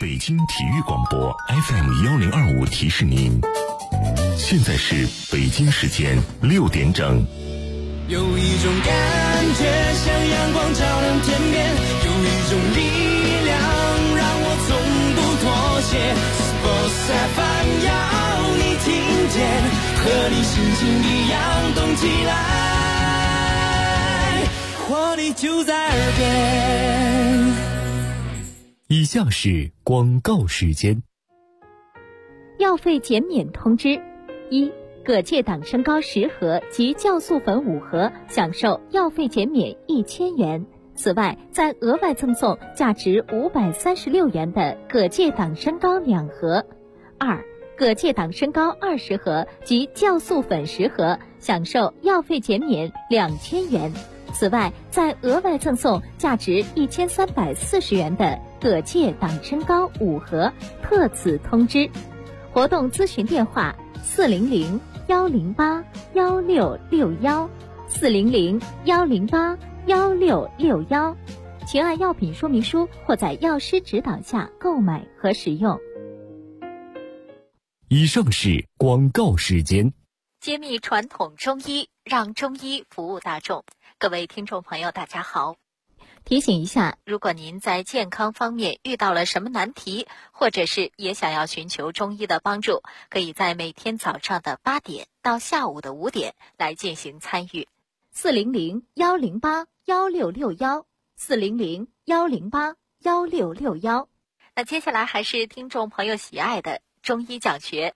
北京体育广播 FM1025提示您，现在是北京时间6点整。 有一种感觉像阳光照亮天边，有一种力量让我从不妥协。Sports FM 要你听见，和你心情一样动起来，活力就在耳边。 以下是广告时间。 药费减免通知：一、葛芥党参膏10盒及酵素粉5盒，享受药费减免1000元。此外，再额外赠送价值536元的葛芥党参膏2盒。二、葛芥党参膏20盒及酵素粉10盒，享受药费减免2000元。此外，再额外赠送价值1340元的葛芥党参膏5盒。特此通知。活动咨询电话400-108-1661，400-108-1661，请按药品说明书或在药师指导下购买和使用。 以上是广告时间。 揭秘传统中医，让中医服务大众。各位听众朋友，大家好。提醒一下，如果您在健康方面遇到了什么难题，或者是也想要寻求中医的帮助，可以在每天早上的8点到下午的5点来进行参与。400-108-1661，400-108-1661。那接下来还是听众朋友喜爱的中医讲学。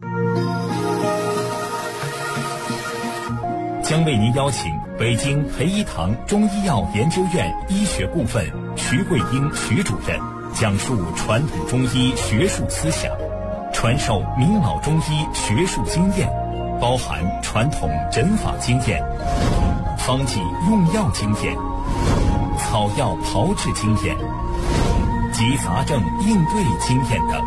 将为您邀请北京培一堂中医药研究院医学部分徐桂英徐主任讲述传统中医学术思想，传授名老中医学术经验，包含传统诊法经验、方剂用药经验、草药炮制经验及杂症应对经验等。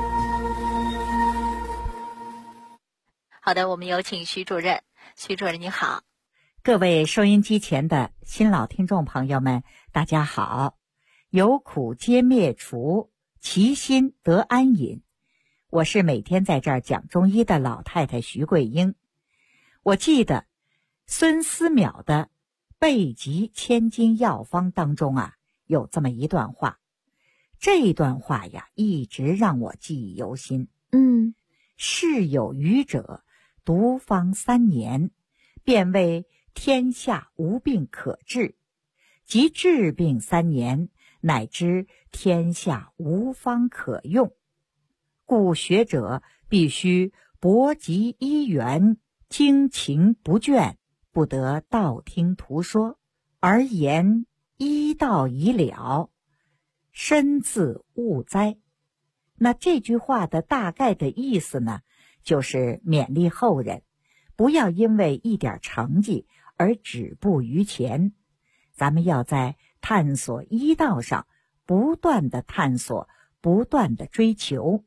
好的，我们有请徐主任。徐主任你好。 各位收音机前的新老听众朋友们，大家好。有苦皆灭除，其心得安隐。我是每天在这儿讲中医的老太太徐桂英。我记得孙思邈的《备急千金药方》当中有这么一段话，这段话呀一直让我记忆犹新。世有余者，独方3年，便为天下无病可治，及治病3年，乃知天下无方可用。故学者必须博极医源，精勤不倦，不得道听途说，而言医道已了，身自误哉。那这句话的大概的意思呢，就是勉励后人不要因为一点成绩而止步于前，咱们要在探索医道上不断的探索，不断的追求。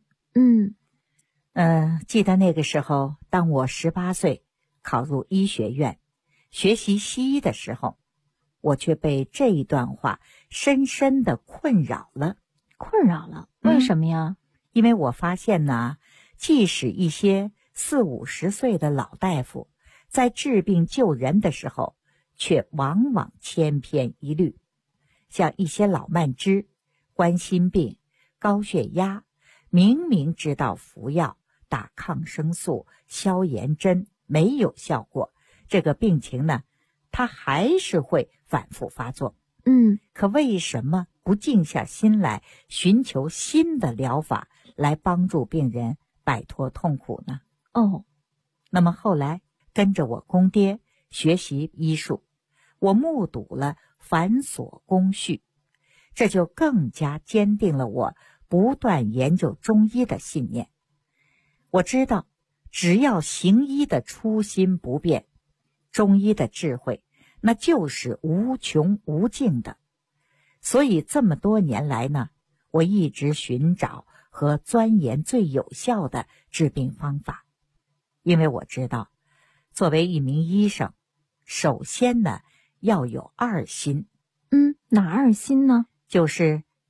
记得那个时候，当我18岁考入医学院学习西医的时候，我却被这一段话深深的困扰了。为什么呀？因为我发现呢，即使一些40、50岁的老大夫在治病救人的时候，却往往千篇一律。像一些老慢支、冠心病、高血压，明明知道服药、打抗生素、消炎针没有效果，这个病情呢，它还是会反复发作。可为什么不静下心来寻求新的疗法来帮助病人摆脱痛苦呢？那么后来跟着我公爹学习医术，我目睹了繁琐工序，这就更加坚定了我不断研究中医的信念。我知道，只要行医的初心不变，中医的智慧那就是无穷无尽的。所以这么多年来呢，我一直寻找和钻研最有效的治病方法。因为我知道，作为一名医生，首先呢要有2心。 哪2心呢？ 就是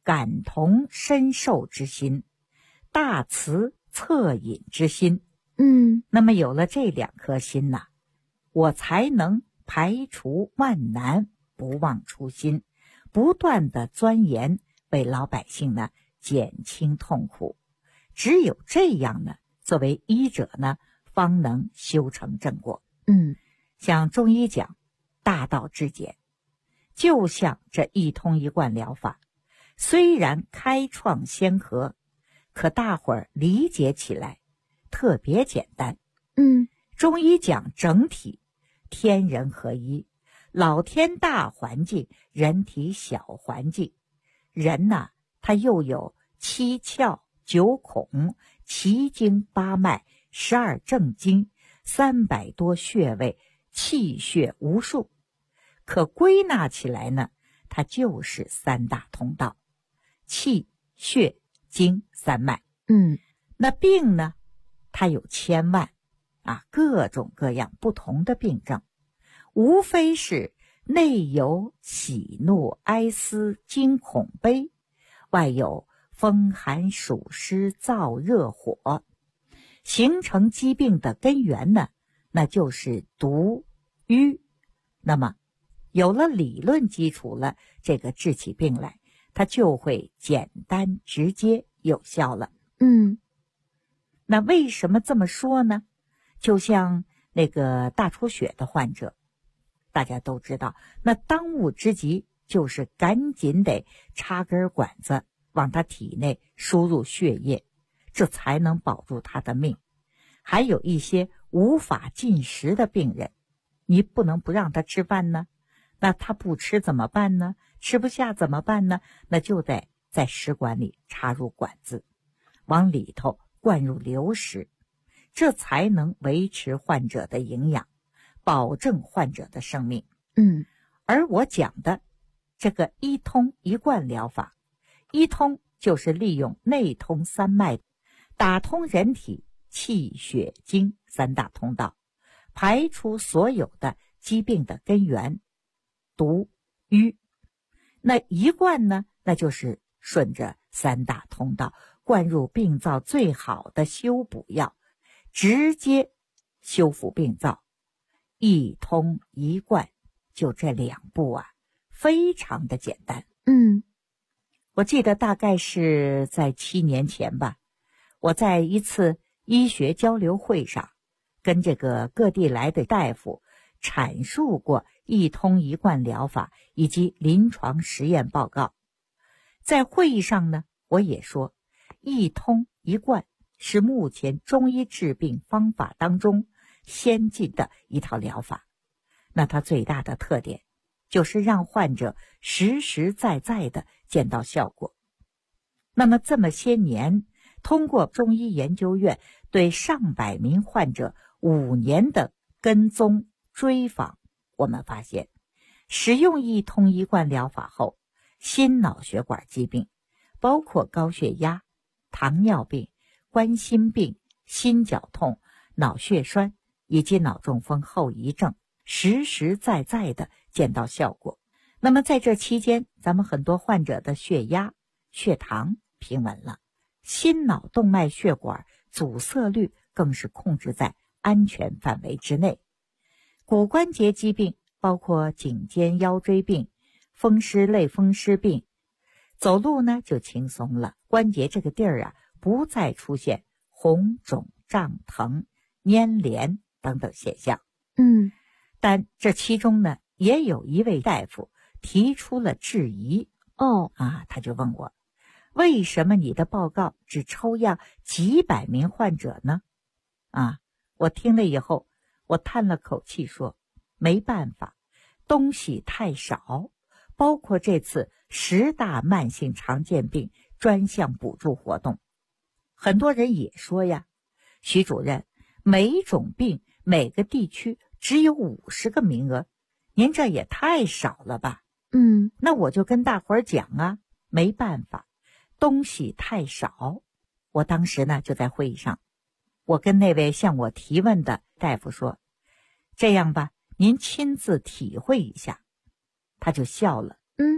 感同身受之心，大慈恻隐之心。那么有了这2颗心呐，我才能排除万难，不忘初心，不断的钻研，为老百姓呢减轻痛苦。只有这样呢，作为医者呢，方能修成正果。像中医讲大道至简，就像这一通一贯疗法，虽然开创先河，可大伙儿理解起来特别简单。中医讲整体，天人合一，老天大环境，人体小环境。人呐，他又有7窍9孔、奇经8脉、12正经、300多穴位，气血无数。可归纳起来呢，它就是3大通道：气、血、经3脉。那病呢，它有千万各种各样不同的病症，无非是内有喜怒哀思惊恐悲，外有风寒暑湿燥热火。形成疾病的根源呢，那就是毒瘀。那么有了理论基础了，这个治起病来，它就会简单直接有效了。那为什么这么说呢？就像那个大出血的患者，大家都知道，那当务之急就是赶紧得插根管子往他体内输入血液，这才能保住他的命。还有一些无法进食的病人，你不能不让他吃饭呢，那他不吃怎么办呢？吃不下怎么办呢？那就得在食管里插入管子，往里头灌入流食，这才能维持患者的营养，保证患者的生命。而我讲的这个一通一贯疗法，一通就是利用内通3脉，打通人体气血经3大通道，排除所有的疾病的根源毒瘀。那一贯呢，那就是顺着3大通道灌入病灶最好的修补药，直接修复病灶。一通一贯，就这2步非常的简单。我记得大概是在7年前吧，我在一次医学交流会上跟这个各地来的大夫阐述过一通一贯疗法以及临床实验报告。在会议上呢，我也说一通一贯是目前中医治病方法当中先进的一套疗法。那它最大的特点就是让患者实实在在的见到效果。那么这么些年，通过中医研究院对上百名患者5年的跟踪追访，我们发现使用一通一贯疗法后，心脑血管疾病，包括高血压、糖尿病、冠心病、心绞痛、脑血栓以及脑中风后遗症，实实在在的见到效果。那么在这期间，咱们很多患者的血压、血糖平稳了，心脑动脉血管阻塞率更是控制在安全范围之内。骨关节疾病包括颈肩腰椎病、风湿类风湿病，走路呢就轻松了，关节这个地儿不再出现红肿胀疼、粘连等等现象。但这其中呢，也有一位大夫提出了质疑。他就问我，为什么你的报告只抽样几百名患者呢？我听了以后，我叹了口气说，没办法，东西太少，包括这次10大慢性常见病专项补助活动。很多人也说徐主任，每种病每个地区只有50个名额，您这也太少了吧？那我就跟大伙儿讲没办法，东西太少。我当时呢就在会议上，我跟那位向我提问的大夫说，这样吧，您亲自体会一下。他就笑了。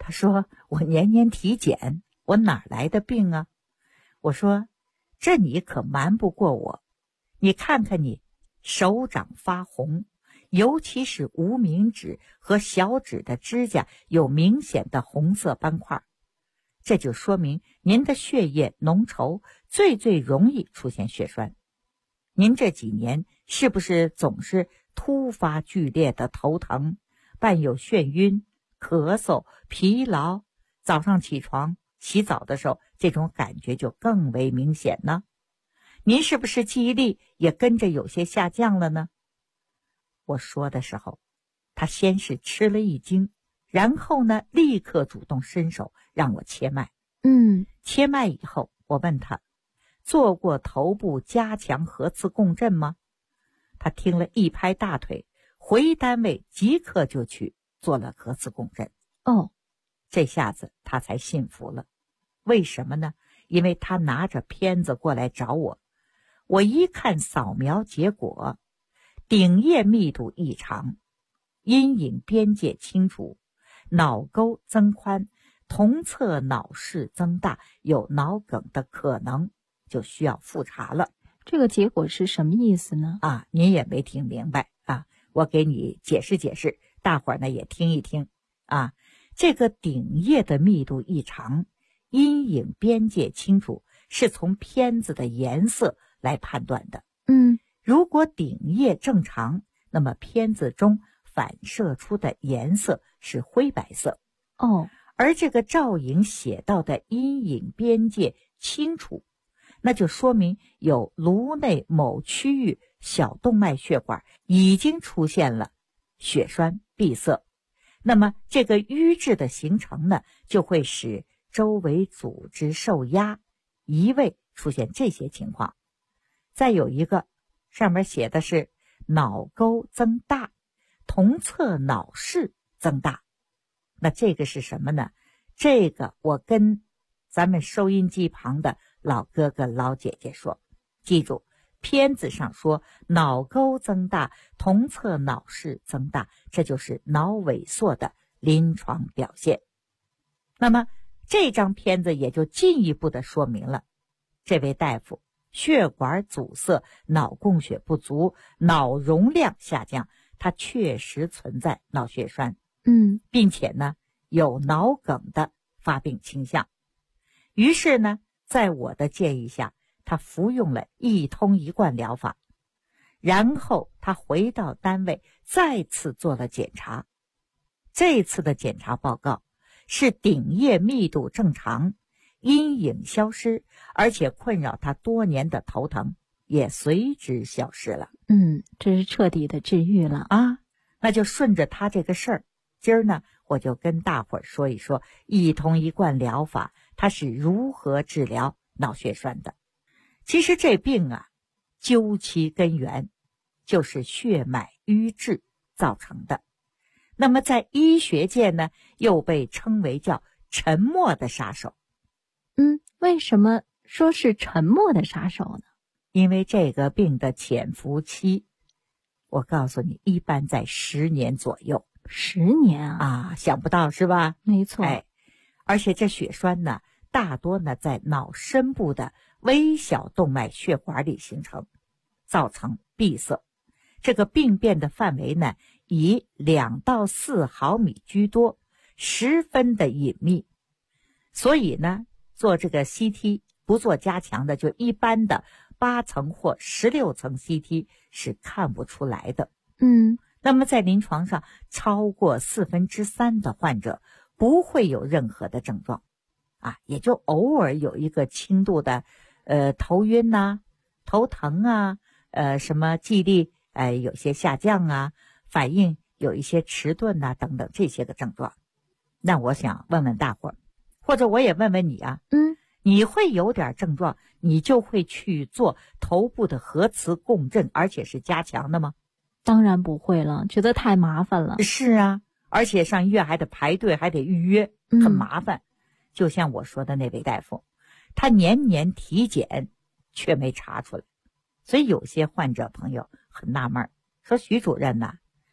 他说我年年体检，我哪来的病啊？我说这你可瞒不过我，你看看你手掌发红，尤其是无名指和小指的指甲有明显的红色斑块，这就说明您的血液浓稠，最容易出现血栓。您这几年是不是总是突发剧烈的头疼，伴有眩晕、咳嗽、疲劳，早上起床洗澡的时候这种感觉就更为明显呢？您是不是记忆力也跟着有些下降了呢？我说的时候，他先是吃了一惊，然后呢立刻主动伸手让我切脉。切脉以后，我问他做过头部加强核磁共振吗？他听了一拍大腿，回单位即刻就去做了核磁共振。这下子他才信服了。为什么呢？因为他拿着片子过来找我，我一看扫描结果，顶叶密度异常，阴影边界清楚，脑沟增宽，同侧脑室增大，有脑梗的可能，就需要复查了。 这个结果是什么意思呢？ 您也没听明白啊，我给你解释解释，大伙儿呢也听一听啊。这个顶叶的密度异常，阴影边界清楚，是从片子的颜色来判断的。如果顶叶正常，那么片子中反射出的颜色是灰白色。而这个照影写到的阴影边界清楚，那就说明有颅内某区域小动脉血管已经出现了血栓闭塞，那么这个瘀滞的形成呢，就会使周围组织受压移位，出现这些情况。再有一个上面写的是脑沟增大，同侧脑室增大，那这个是什么呢？这个我跟咱们收音机旁的老哥哥老姐姐说，记住，片子上说脑沟增大，同侧脑室增大，这就是脑萎缩的临床表现。那么这张片子也就进一步的说明了，这位大夫血管阻塞，脑供血不足，脑容量下降，它确实存在脑血栓，并且呢有脑梗的发病倾向。于是呢，在我的建议下，他服用了一通一贯疗法，然后他回到单位再次做了检查。这次的检查报告是顶叶密度正常，阴影消失，而且困扰他多年的头疼也随之消失了。 这是彻底的治愈了啊！那就顺着他这个事儿，今儿呢我就跟大伙儿说一说一通一贯疗法它是如何治疗脑血栓的。其实这病啊，究其根源就是血脉瘀滞造成的。那么在医学界呢，又被称为叫沉默的杀手。 为什么说是沉默的杀手呢？ 因为这个病的潜伏期，我告诉你，一般在10年左右。 10年啊？ 想不到是吧？ 没错。 而且这血栓呢，大多呢在脑深部的微小动脉血管里形成，造成闭塞。这个病变的范围呢，以2到4毫米居多，十分的隐秘。所以呢，做这个 CT 不做加强的，就一般的8层或16层 CT 是看不出来的。那么在临床上，超过3/4的患者不会有任何的症状，也就偶尔有一个轻度的头晕呐、头疼啊，什么记忆力有些下降啊，反应有一些迟钝呐等等这些个症状。那我想问问大伙儿，或者我也问问你啊，你会有点症状，你就会去做头部的核磁共振，而且是加强的吗？ 当然不会了，觉得太麻烦了。 是啊，而且上医院还得排队，还得预约，很麻烦。就像我说的那位大夫，他年年体检却没查出来，所以有些患者朋友很纳闷，说徐主任呐，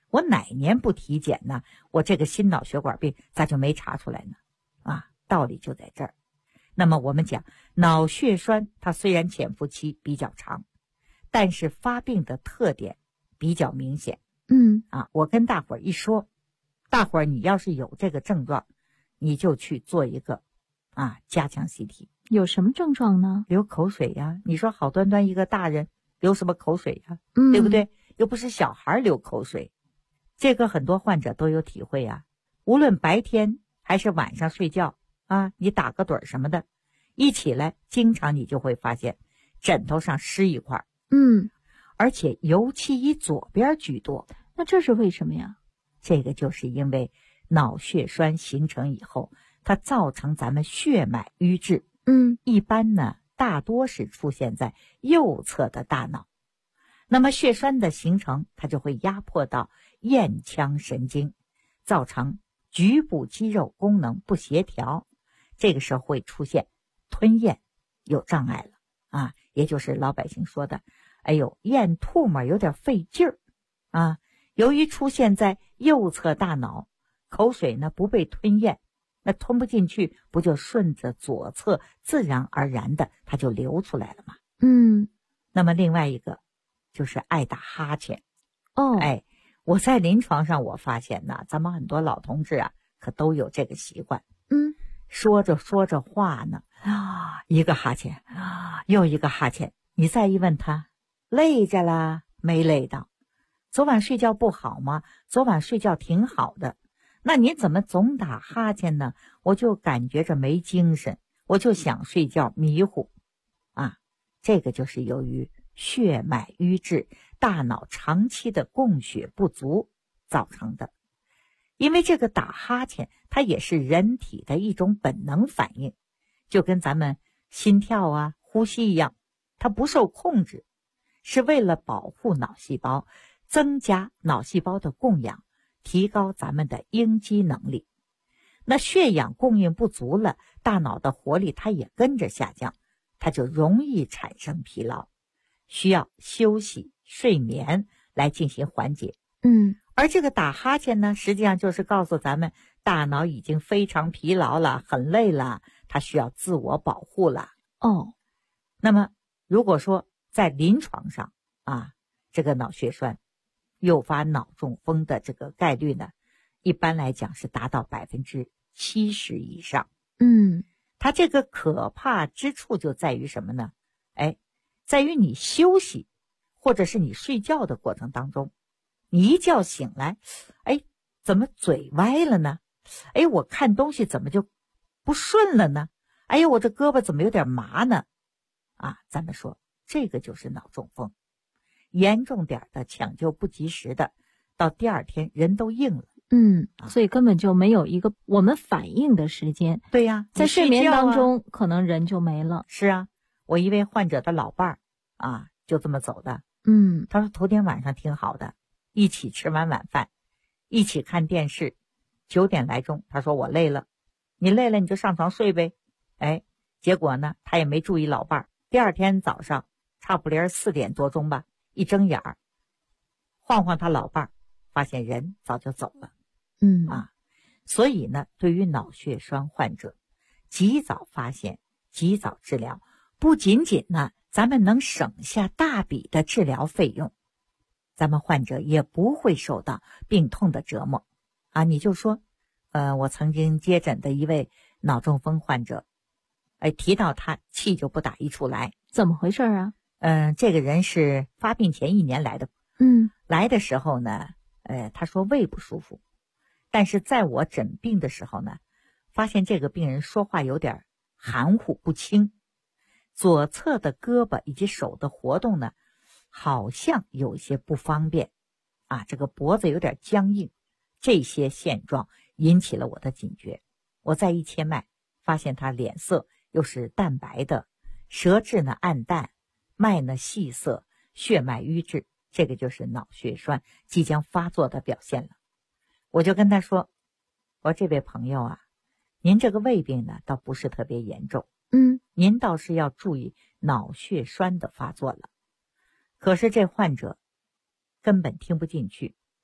我哪年不体检呢？我这个心脑血管病咋就没查出来呢？啊，道理就在这儿。那么我们讲脑血栓，它虽然潜伏期比较长，但是发病的特点比较明显。我跟大伙儿一说，大伙儿你要是有这个症状，你就去做一个加强 CT。 有什么症状呢？ 流口水呀，你说好端端一个大人流什么口水呀？对不对？又不是小孩流口水。这个很多患者都有体会啊，无论白天还是晚上睡觉你打个盹什么的，一起来经常你就会发现枕头上湿一块。而且尤其以左边居多。 那这是为什么呀？ 这个就是因为脑血栓形成以后，它造成咱们血脉瘀滞。一般呢大多是出现在右侧的大脑。那么血栓的形成，它就会压迫到咽腔神经，造成局部肌肉功能不协调，这个时候会出现吞咽有障碍了也就是老百姓说的咽吐沫有点费劲儿由于出现在右侧大脑，口水呢不被吞咽，那吞不进去，不就顺着左侧自然而然的它就流出来了吗？那么另外一个就是爱打哈欠。我在临床上我发现呢，咱们很多老同志可都有这个习惯。说着说着话呢一个哈欠又一个哈欠，你再一问他，累着啦？没累到。昨晚睡觉不好吗？昨晚睡觉挺好的。那你怎么总打哈欠呢？我就感觉着没精神，我就想睡觉迷糊这个就是由于血脉瘀滞，大脑长期的供血不足造成的。因为这个打哈欠它也是人体的一种本能反应，就跟咱们心跳呼吸一样，它不受控制，是为了保护脑细胞，增加脑细胞的供氧，提高咱们的应激能力。那血氧供应不足了，大脑的活力它也跟着下降，它就容易产生疲劳，需要休息睡眠来进行缓解。而这个打哈欠呢，实际上就是告诉咱们大脑已经非常疲劳了，很累了，它需要自我保护了。那么如果说在临床上这个脑血栓诱发脑中风的这个概率呢，一般来讲是达到70%以上。它这个可怕之处就在于什么呢？在于你休息或者是你睡觉的过程当中，你一觉醒来怎么嘴歪了呢？我看东西怎么就不顺了呢？我这胳膊怎么有点麻呢？咱们说这个就是脑中风。严重点的抢救不及时的，到第二天人都硬了。 所以根本就没有一个我们反应的时间。 对呀， 在睡眠当中可能人就没了。 是我一位患者的老伴儿就这么走的。他说头天晚上挺好的，一起吃完晚饭，一起看电视，9点来钟，他说我累了。你累了你就上床睡呗。结果呢他也没注意老伴儿，第二天早上差不离4点多钟吧，一睁眼儿晃晃他老伴儿，发现人早就走了。所以呢，对于脑血栓患者，及早发现及早治疗，不仅仅呢咱们能省下大笔的治疗费用，咱们患者也不会受到病痛的折磨你就说我曾经接诊的一位脑中风患者，提到他气就不打一处来。 怎么回事啊？ 这个人是发病前1年来的。来的时候呢他说胃不舒服，但是在我诊病的时候呢，发现这个病人说话有点含糊不清，左侧的胳膊以及手的活动呢好像有些不方便这个脖子有点僵硬，这些现状引起了我的警觉。我再一切脉，发现他脸色又是淡白的，舌质呢暗淡，脉呢细涩，血脉瘀滞，这个就是脑血栓即将发作的表现了。我就跟他说，我说这位朋友您这个胃病呢倒不是特别严重，您倒是要注意脑血栓的发作了。可是这患者根本听不进去，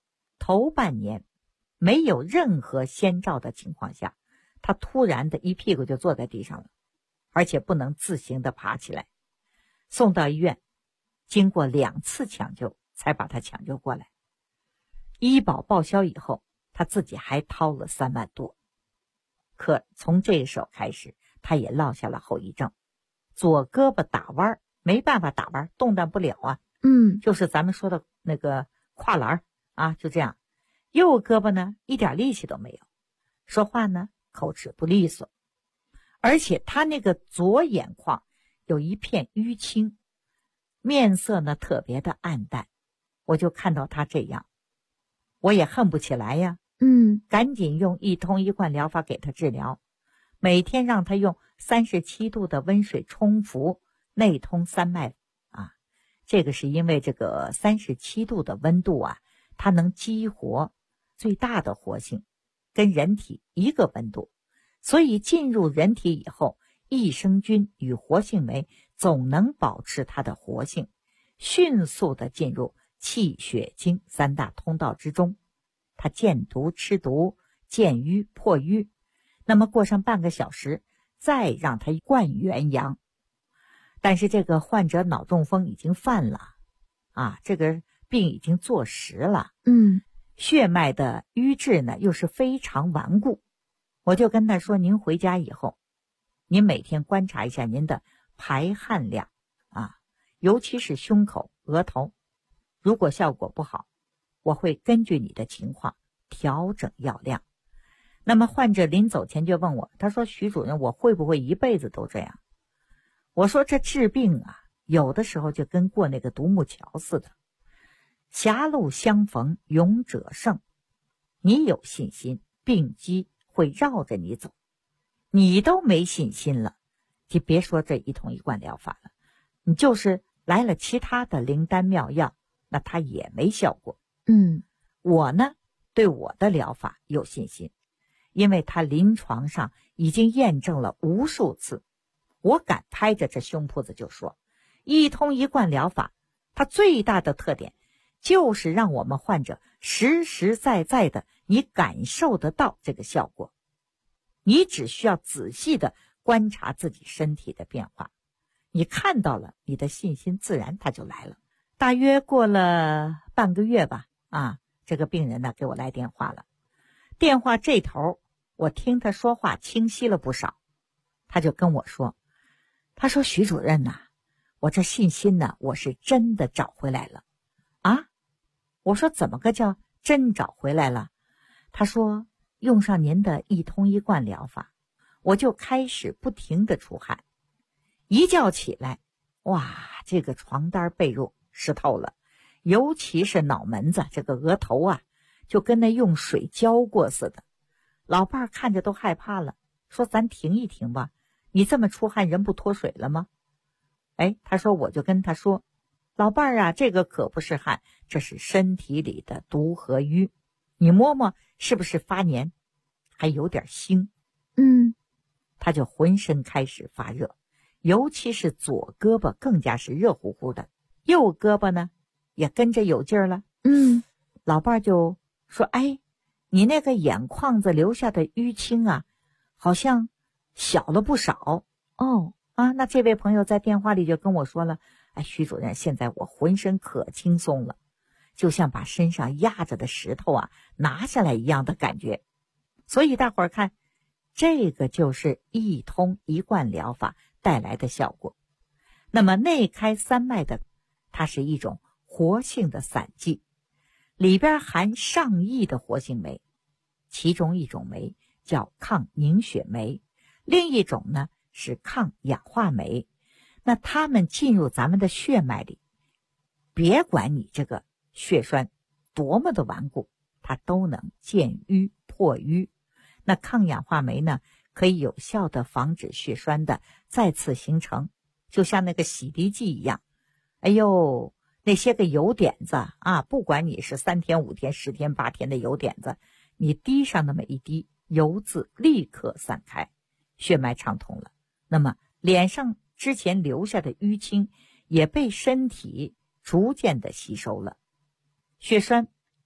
头半年没有任何先兆的情况下，他突然的一屁股就坐在地上了，而且不能自行的爬起来。送到医院，经过2次抢救才把他抢救过来。医保报销以后，他自己还掏了3万多。可从这个时候开始，他也落下了后遗症，左胳膊打弯没办法打弯，动弹不了啊。就是咱们说的那个跨栏啊，就这样。右胳膊呢，一点力气都没有，说话呢口齿不利索，而且他那个左眼眶有一片淤青，面色呢特别的暗淡。我就看到他这样，我也恨不起来呀。赶紧用一通一贯疗法给他治疗，每天让他用37度的温水冲服内通三脉啊。这个是因为这个37度的温度啊，它能激活最大的活性，跟人体一个温度，所以进入人体以后，益生菌与活性酶总能保持它的活性，迅速的进入气血经3大通道之中。它见毒吃毒，见瘀破瘀，那么过上半个小时，再让它灌元阳。但是这个患者脑中风已经犯了啊，这个病已经坐实了。血脉的瘀滞呢又是非常顽固。我就跟他说，您回家以后，您每天观察一下您的排汗量啊，尤其是胸口、额头，如果效果不好，我会根据你的情况调整药量。那么患者临走前就问我，他说徐主任，我会不会一辈子都这样？我说这治病啊，有的时候就跟过那个独木桥似的，狭路相逢勇者胜。你有信心，病机会绕着你走，你都没信心了，就别说这一通一贯疗法了，你就是来了其他的灵丹妙药，那它也没效果。我呢对我的疗法有信心，因为它临床上已经验证了无数次。我敢拍着这胸脯子就说，一通一贯疗法它最大的特点就是让我们患者实实在在的你感受得到这个效果。你只需要仔细的观察自己身体的变化，你看到了，你的信心自然它就来了。大约过了半个月吧，这个病人呢给我来电话了。电话这头我听他说话清晰了不少，他就跟我说，他说徐主任呐，我这信心呢我是真的找回来了。我说怎么个叫真找回来了？他说用上您的一通一贯疗法，我就开始不停的出汗，一觉起来，哇，这个床单被褥湿透了，尤其是脑门子这个额头啊，就跟那用水浇过似的。老伴儿看着都害怕了，说咱停一停吧，你这么出汗人不脱水了吗？他说我就跟他说，老伴儿啊，这个可不是汗，这是身体里的毒和瘀，你摸摸是不是发黏，还有点腥。他就浑身开始发热，尤其是左胳膊更加是热乎乎的，右胳膊呢也跟着有劲儿了。老伴儿就说，你那个眼眶子留下的淤青啊，好像小了不少。那这位朋友在电话里就跟我说了，徐主任，现在我浑身可轻松了，就像把身上压着的石头啊拿下来一样的感觉。所以大伙儿看，这个就是一通一贯疗法带来的效果。那么内开三脉的，它是一种活性的散剂，里边含上亿的活性酶，其中一种酶叫抗凝血酶，另一种呢是抗氧化酶。那它们进入咱们的血脉里，别管你这个血栓多么的顽固，它都能见瘀破瘀。那抗氧化酶呢，可以有效的防止血栓的再次形成，就像那个洗涤剂一样。那些个油点子啊，不管你是3天5天10天8天的油点子，你滴上那么一滴，油渍立刻散开，血脉畅通了。那么脸上之前留下的淤青也被身体逐渐的吸收了，血栓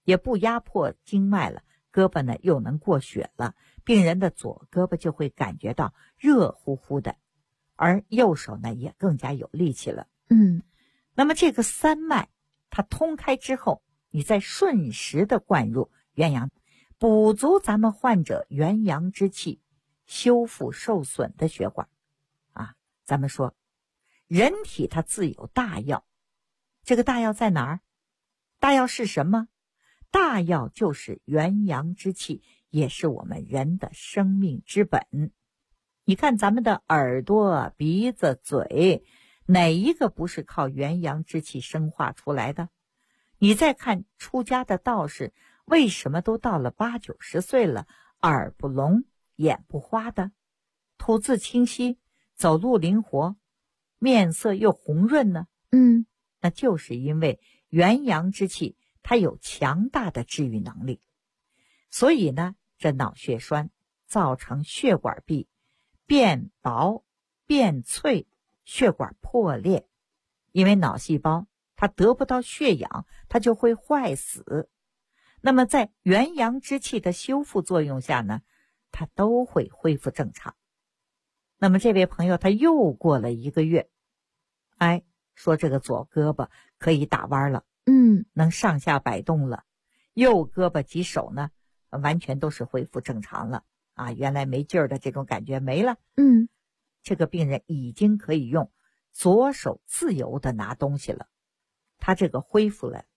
也不压迫经脉了，胳膊呢又能过血了，病人的左胳膊就会感觉到热乎乎的，而右手呢也更加有力气了。那么这个三脉它通开之后，你再顺时的灌入元阳，补足咱们患者元阳之气，修复受损的血管啊。咱们说人体它自有大药，这个大药在哪儿？大药是什么？大药就是元阳之气，也是我们人的生命之本。你看咱们的耳朵、鼻子、嘴，哪一个不是靠元阳之气生化出来的？你再看出家的道士，为什么都到了80、90岁了，耳不聋眼不花的，吐字清晰，走路灵活，面色又红润呢？那就是因为元阳之气它有强大的治愈能力。所以呢，这脑血栓造成血管壁变薄变脆，血管破裂，因为脑细胞它得不到血氧，它就会坏死。那么在元阳之气的修复作用下呢，它都会恢复正常。那么这位朋友他又过了1个月，说这个左胳膊可以打弯了，能上下摆动了，右胳膊及手呢完全都是恢复正常了啊，原来没劲儿的这种感觉没了。这个病人已经可以用左手自由的拿东西了，他这个恢复了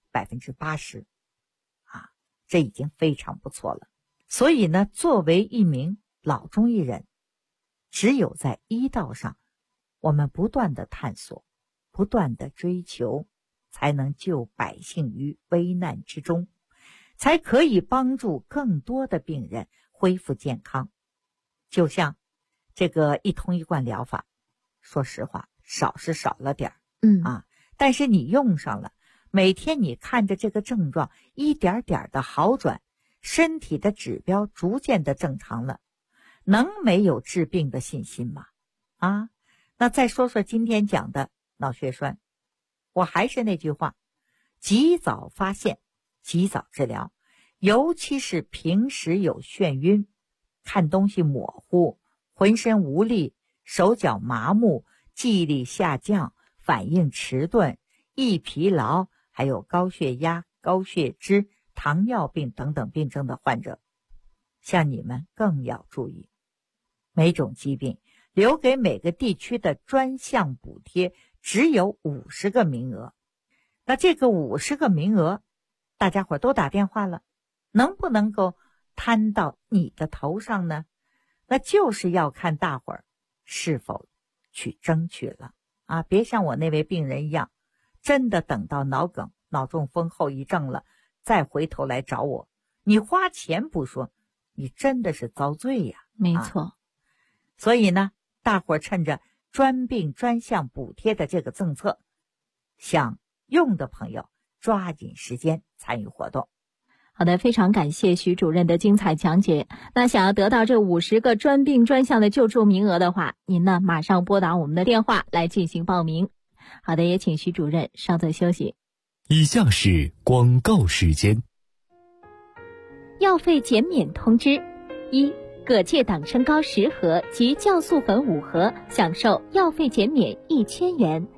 80%啊，这已经非常不错了。所以呢，作为一名老中医人，只有在医道上我们不断的探索，不断的追求，才能救百姓于危难之中，才可以帮助更多的病人恢复健康。就像这个一通一贯疗法，说实话少是少了点但是你用上了，每天你看着这个症状一点点的好转，身体的指标逐渐的正常了，能没有治病的信心吗？那再说说今天讲的脑血栓，我还是那句话，及早发现，及早治疗，尤其是平时有眩晕，看东西模糊，浑身无力，手脚麻木，记忆力下降，反应迟钝，易疲劳，还有高血压、高血脂、糖尿病等等病症的患者，像你们更要注意。每种疾病留给每个地区的专项补贴只有50个名额，那这个50个名额大家伙都打电话了，能不能够摊到你的头上呢？那就是要看大伙儿是否去争取了别像我那位病人一样，真的等到脑梗、脑中风后遗症了再回头来找我，你花钱不说，你真的是遭罪呀。 没错。 所以呢，大伙儿趁着专病专项补贴的这个政策，想用的朋友抓紧时间参与活动。 好的，非常感谢徐主任的精彩讲解。那想要得到这50个专病专项的救助名额的话，您呢马上拨打我们的电话来进行报名。好的，也请徐主任稍作休息。 以下是广告时间。 药费减免通知：一、葛芥党参膏10盒及酵素粉5盒，享受药费减免1000元。